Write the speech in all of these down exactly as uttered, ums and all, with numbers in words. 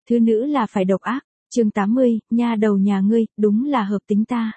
Thứ nữ là phải độc ác. Chương tám mươi, nha đầu nhà ngươi, đúng là hợp tính ta.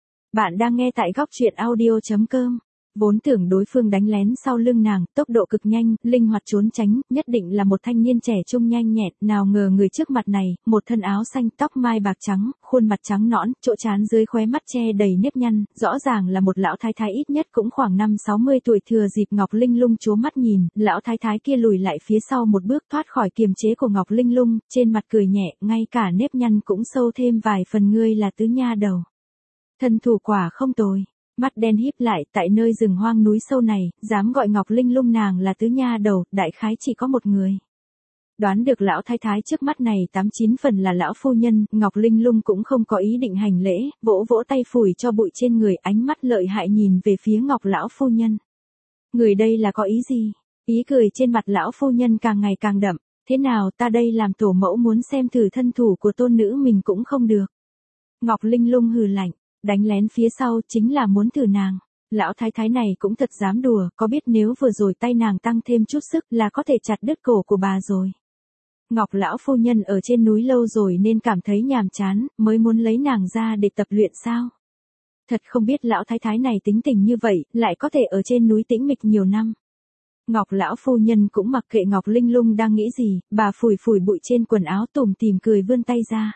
Bạn đang nghe tại góc truyện audio chấm com. Vốn tưởng đối phương đánh lén sau lưng nàng, tốc độ cực nhanh, linh hoạt trốn tránh, nhất định là một thanh niên trẻ trung nhanh nhẹn, nào ngờ người trước mặt này, một thân áo xanh, tóc mai bạc trắng, khuôn mặt trắng nõn, chỗ trán dưới khóe mắt che đầy nếp nhăn, rõ ràng là một lão thái thái ít nhất cũng khoảng năm sáu mươi tuổi. Thừa dịp Ngọc Linh Lung chố mắt nhìn, lão thái thái kia lùi lại phía sau một bước thoát khỏi kiềm chế của Ngọc Linh Lung, trên mặt cười nhẹ, ngay cả nếp nhăn cũng sâu thêm vài phần. Ngươi là tứ nha đầu. Thân thủ quả không tồi. Mắt đen híp lại, tại nơi rừng hoang núi sâu này, dám gọi Ngọc Linh Lung nàng là tứ nha đầu, đại khái chỉ có một người. Đoán được lão thái thái trước mắt này tám chín phần là lão phu nhân, Ngọc Linh Lung cũng không có ý định hành lễ, vỗ vỗ tay phủi cho bụi trên người, ánh mắt lợi hại nhìn về phía Ngọc lão phu nhân. Người đây là có ý gì? Ý cười trên mặt lão phu nhân càng ngày càng đậm. Thế nào, ta đây làm tổ mẫu muốn xem thử thân thủ của tôn nữ mình cũng không được. Ngọc Linh Lung hừ lạnh. Đánh lén phía sau chính là muốn thử nàng. Lão thái thái này cũng thật dám đùa, có biết nếu vừa rồi tay nàng tăng thêm chút sức là có thể chặt đứt cổ của bà rồi. Ngọc lão phu nhân ở trên núi lâu rồi nên cảm thấy nhàm chán, mới muốn lấy nàng ra để tập luyện sao. Thật không biết lão thái thái này tính tình như vậy, lại có thể ở trên núi tĩnh mịch nhiều năm. Ngọc lão phu nhân cũng mặc kệ Ngọc Linh Lung đang nghĩ gì, bà phủi phủi bụi trên quần áo tủm tỉm cười vươn tay ra.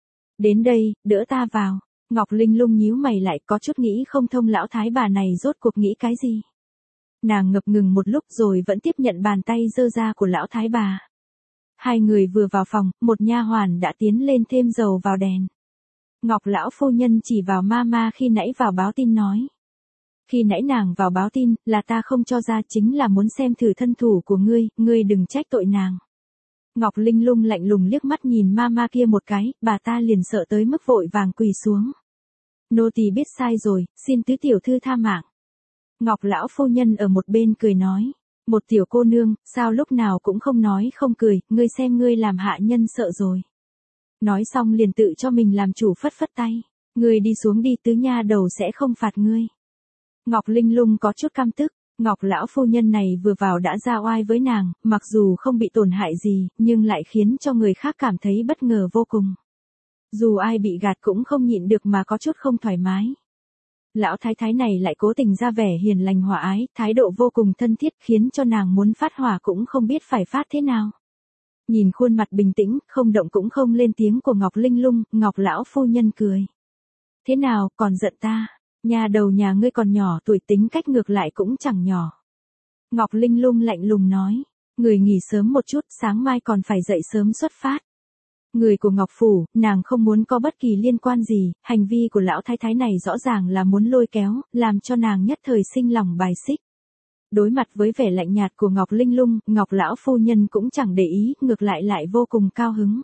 Đến đây, đỡ ta vào. Ngọc Linh Lung nhíu mày lại, có chút nghĩ không thông lão thái bà này rốt cuộc nghĩ cái gì. Nàng ngập ngừng một lúc rồi vẫn tiếp nhận bàn tay dơ ra của lão thái bà. Hai người vừa vào phòng, một nha hoàn đã tiến lên thêm dầu vào đèn. Ngọc lão phu nhân chỉ vào mama khi nãy vào báo tin nói. Khi nãy nàng vào báo tin, là ta không cho ra, chính là muốn xem thử thân thủ của ngươi, ngươi đừng trách tội nàng. Ngọc Linh Lung lạnh lùng liếc mắt nhìn mama kia một cái, bà ta liền sợ tới mức vội vàng quỳ xuống. Nô tỳ biết sai rồi, xin tứ tiểu thư tha mạng. Ngọc lão phu nhân ở một bên cười nói, một tiểu cô nương, sao lúc nào cũng không nói không cười, ngươi xem ngươi làm hạ nhân sợ rồi. Nói xong liền tự cho mình làm chủ phất phất tay, ngươi đi xuống đi, tứ nha đầu sẽ không phạt ngươi. Ngọc Linh Lung có chút căm tức, Ngọc lão phu nhân này vừa vào đã ra oai với nàng, mặc dù không bị tổn hại gì, nhưng lại khiến cho người khác cảm thấy bất ngờ vô cùng. Dù ai bị gạt cũng không nhịn được mà có chút không thoải mái. Lão thái thái này lại cố tình ra vẻ hiền lành hòa ái, thái độ vô cùng thân thiết khiến cho nàng muốn phát hỏa cũng không biết phải phát thế nào. Nhìn khuôn mặt bình tĩnh, không động cũng không lên tiếng của Ngọc Linh Lung, Ngọc lão phu nhân cười. Thế nào, còn giận ta? Nhà đầu nhà ngươi còn nhỏ tuổi, tính cách ngược lại cũng chẳng nhỏ. Ngọc Linh Lung lạnh lùng nói, người nghỉ sớm một chút, sáng mai còn phải dậy sớm xuất phát. Người của Ngọc Phủ, nàng không muốn có bất kỳ liên quan gì, hành vi của lão thái thái này rõ ràng là muốn lôi kéo, làm cho nàng nhất thời sinh lòng bài xích. Đối mặt với vẻ lạnh nhạt của Ngọc Linh Lung, Ngọc lão phu nhân cũng chẳng để ý, ngược lại lại vô cùng cao hứng.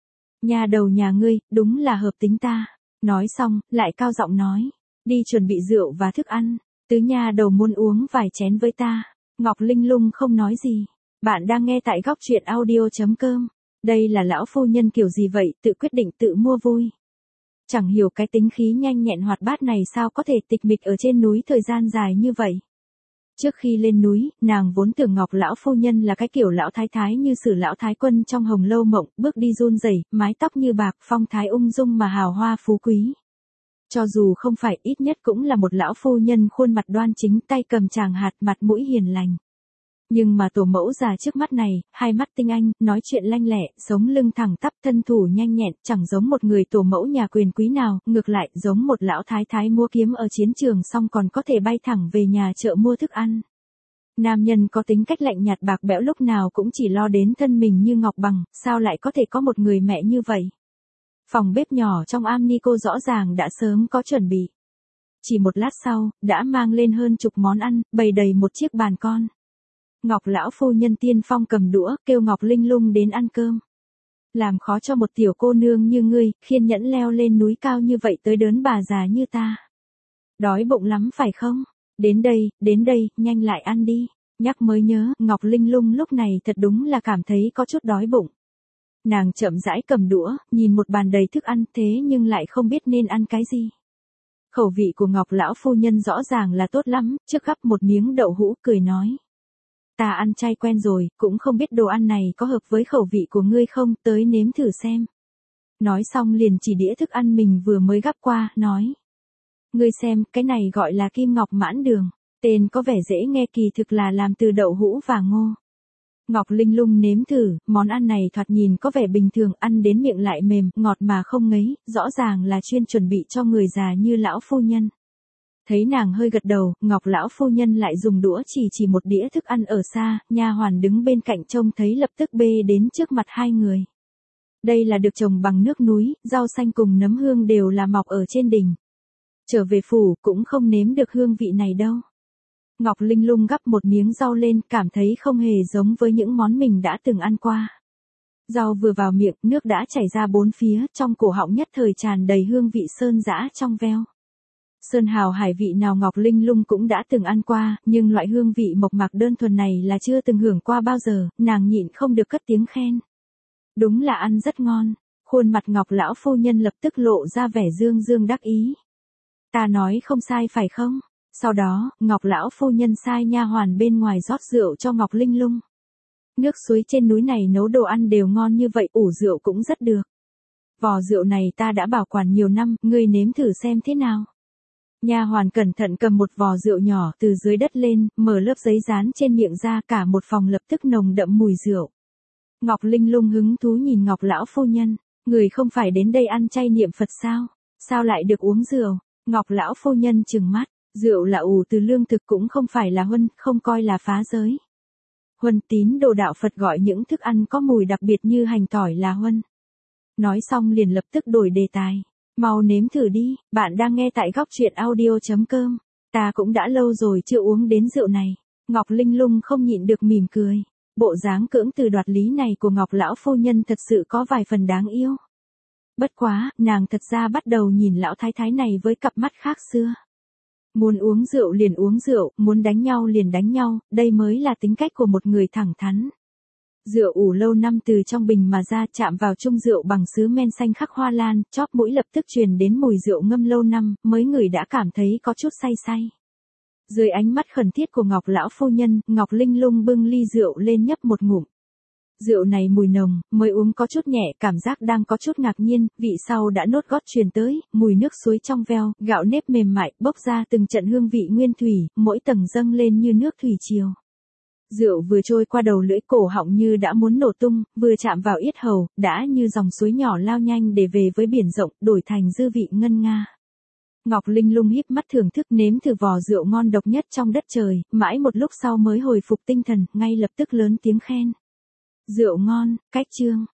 Nhà đầu nhà ngươi, đúng là hợp tính ta. Nói xong, lại cao giọng nói, đi chuẩn bị rượu và thức ăn, tứ nha đầu muốn uống vài chén với ta. Ngọc Linh Lung không nói gì. Bạn đang nghe tại góc truyện audio chấm com. Đây là lão phu nhân kiểu gì vậy, tự quyết định tự mua vui. Chẳng hiểu cái tính khí nhanh nhẹn hoạt bát này sao có thể tịch mịch ở trên núi thời gian dài như vậy. Trước khi lên núi, nàng vốn tưởng Ngọc lão phu nhân là cái kiểu lão thái thái như Sử lão thái quân trong Hồng Lâu Mộng, bước đi run rẩy, mái tóc như bạc, phong thái ung dung mà hào hoa phú quý. Cho dù không phải, ít nhất cũng là một lão phu nhân khuôn mặt đoan chính, tay cầm tràng hạt, mặt mũi hiền lành. Nhưng mà tổ mẫu già trước mắt này, hai mắt tinh anh, nói chuyện lanh lẹ, sống lưng thẳng tắp, thân thủ nhanh nhẹn, chẳng giống một người tổ mẫu nhà quyền quý nào, ngược lại giống một lão thái thái mua kiếm ở chiến trường xong còn có thể bay thẳng về nhà chợ mua thức ăn. Nam nhân có tính cách lạnh nhạt bạc bẽo lúc nào cũng chỉ lo đến thân mình như ngọc bằng, sao lại có thể có một người mẹ như vậy? Phòng bếp nhỏ trong am ni cô rõ ràng đã sớm có chuẩn bị. Chỉ một lát sau, đã mang lên hơn chục món ăn, bày đầy một chiếc bàn con. Ngọc lão phu nhân tiên phong cầm đũa, kêu Ngọc Linh Lung đến ăn cơm. Làm khó cho một tiểu cô nương như ngươi, khiên nhẫn leo lên núi cao như vậy tới đớn bà già như ta. Đói bụng lắm phải không? Đến đây, đến đây, nhanh lại ăn đi. Nhắc mới nhớ, Ngọc Linh Lung lúc này thật đúng là cảm thấy có chút đói bụng. Nàng chậm rãi cầm đũa, nhìn một bàn đầy thức ăn thế nhưng lại không biết nên ăn cái gì. Khẩu vị của Ngọc lão phu nhân rõ ràng là tốt lắm, trước gắp một miếng đậu hũ cười nói. Ta ăn chay quen rồi, cũng không biết đồ ăn này có hợp với khẩu vị của ngươi không, tới nếm thử xem. Nói xong liền chỉ đĩa thức ăn mình vừa mới gắp qua, nói. Ngươi xem, cái này gọi là kim ngọc mãn đường, tên có vẻ dễ nghe kỳ thực là làm từ đậu hũ và ngô. Ngọc Linh Lung nếm thử, món ăn này thoạt nhìn có vẻ bình thường, ăn đến miệng lại mềm, ngọt mà không ngấy, rõ ràng là chuyên chuẩn bị cho người già như lão phu nhân. Thấy nàng hơi gật đầu, Ngọc lão phu nhân lại dùng đũa chỉ chỉ một đĩa thức ăn ở xa, nha hoàn đứng bên cạnh trông thấy lập tức bê đến trước mặt hai người. Đây là được trồng bằng nước núi, rau xanh cùng nấm hương đều là mọc ở trên đỉnh. Trở về phủ cũng không nếm được hương vị này đâu. Ngọc Linh Lung gắp một miếng rau lên, cảm thấy không hề giống với những món mình đã từng ăn qua. Rau vừa vào miệng, nước đã chảy ra bốn phía, trong cổ họng nhất thời tràn đầy hương vị sơn dã trong veo. Sơn hào hải vị nào Ngọc Linh Lung cũng đã từng ăn qua, nhưng loại hương vị mộc mạc đơn thuần này là chưa từng hưởng qua bao giờ, nàng nhịn không được cất tiếng khen. Đúng là ăn rất ngon, khuôn mặt Ngọc lão phu nhân lập tức lộ ra vẻ dương dương đắc ý. Ta nói không sai phải không? Sau đó, Ngọc lão phu nhân sai nha hoàn bên ngoài rót rượu cho Ngọc Linh Lung. Nước suối trên núi này nấu đồ ăn đều ngon như vậy, ủ rượu cũng rất được. Vò rượu này ta đã bảo quản nhiều năm, ngươi nếm thử xem thế nào. Nha hoàn cẩn thận cầm một vò rượu nhỏ từ dưới đất lên, mở lớp giấy dán trên miệng ra, cả một phòng lập tức nồng đậm mùi rượu. Ngọc Linh Lung hứng thú nhìn Ngọc lão phu nhân, người không phải đến đây ăn chay niệm Phật sao? Sao lại được uống rượu? Ngọc lão phu nhân trừng mắt, rượu là ủ từ lương thực cũng không phải là huân, không coi là phá giới. Huân tín đồ đạo Phật gọi những thức ăn có mùi đặc biệt như hành tỏi là huân. Nói xong liền lập tức đổi đề tài. Mau nếm thử đi, bạn đang nghe tại góc truyện audio chấm com. Ta cũng đã lâu rồi chưa uống đến rượu này. Ngọc Linh Lung không nhịn được mỉm cười. Bộ dáng cưỡng từ đoạt lý này của Ngọc lão phu nhân thật sự có vài phần đáng yêu. Bất quá, nàng thật ra bắt đầu nhìn lão thái thái này với cặp mắt khác xưa. Muốn uống rượu liền uống rượu, muốn đánh nhau liền đánh nhau, đây mới là tính cách của một người thẳng thắn. Rượu ủ lâu năm từ trong bình mà ra, chạm vào chung rượu bằng sứ men xanh khắc hoa lan, chóp mũi lập tức truyền đến mùi rượu ngâm lâu năm, mấy người đã cảm thấy có chút say say. Dưới ánh mắt khẩn thiết của Ngọc lão phu nhân, Ngọc Linh Lung bưng ly rượu lên nhấp một ngụm. Rượu này mùi nồng, mới uống có chút nhẹ, cảm giác đang có chút ngạc nhiên, vị sau đã nốt gót truyền tới, mùi nước suối trong veo, gạo nếp mềm mại, bốc ra từng trận hương vị nguyên thủy, mỗi tầng dâng lên như nước thủy triều. Rượu vừa trôi qua đầu lưỡi, cổ họng như đã muốn nổ tung, vừa chạm vào yết hầu, đã như dòng suối nhỏ lao nhanh để về với biển rộng, đổi thành dư vị ngân nga. Ngọc Linh Lung híp mắt thưởng thức, nếm thử vò rượu ngon độc nhất trong đất trời, mãi một lúc sau mới hồi phục tinh thần, ngay lập tức lớn tiếng khen. Rượu ngon, cách chương.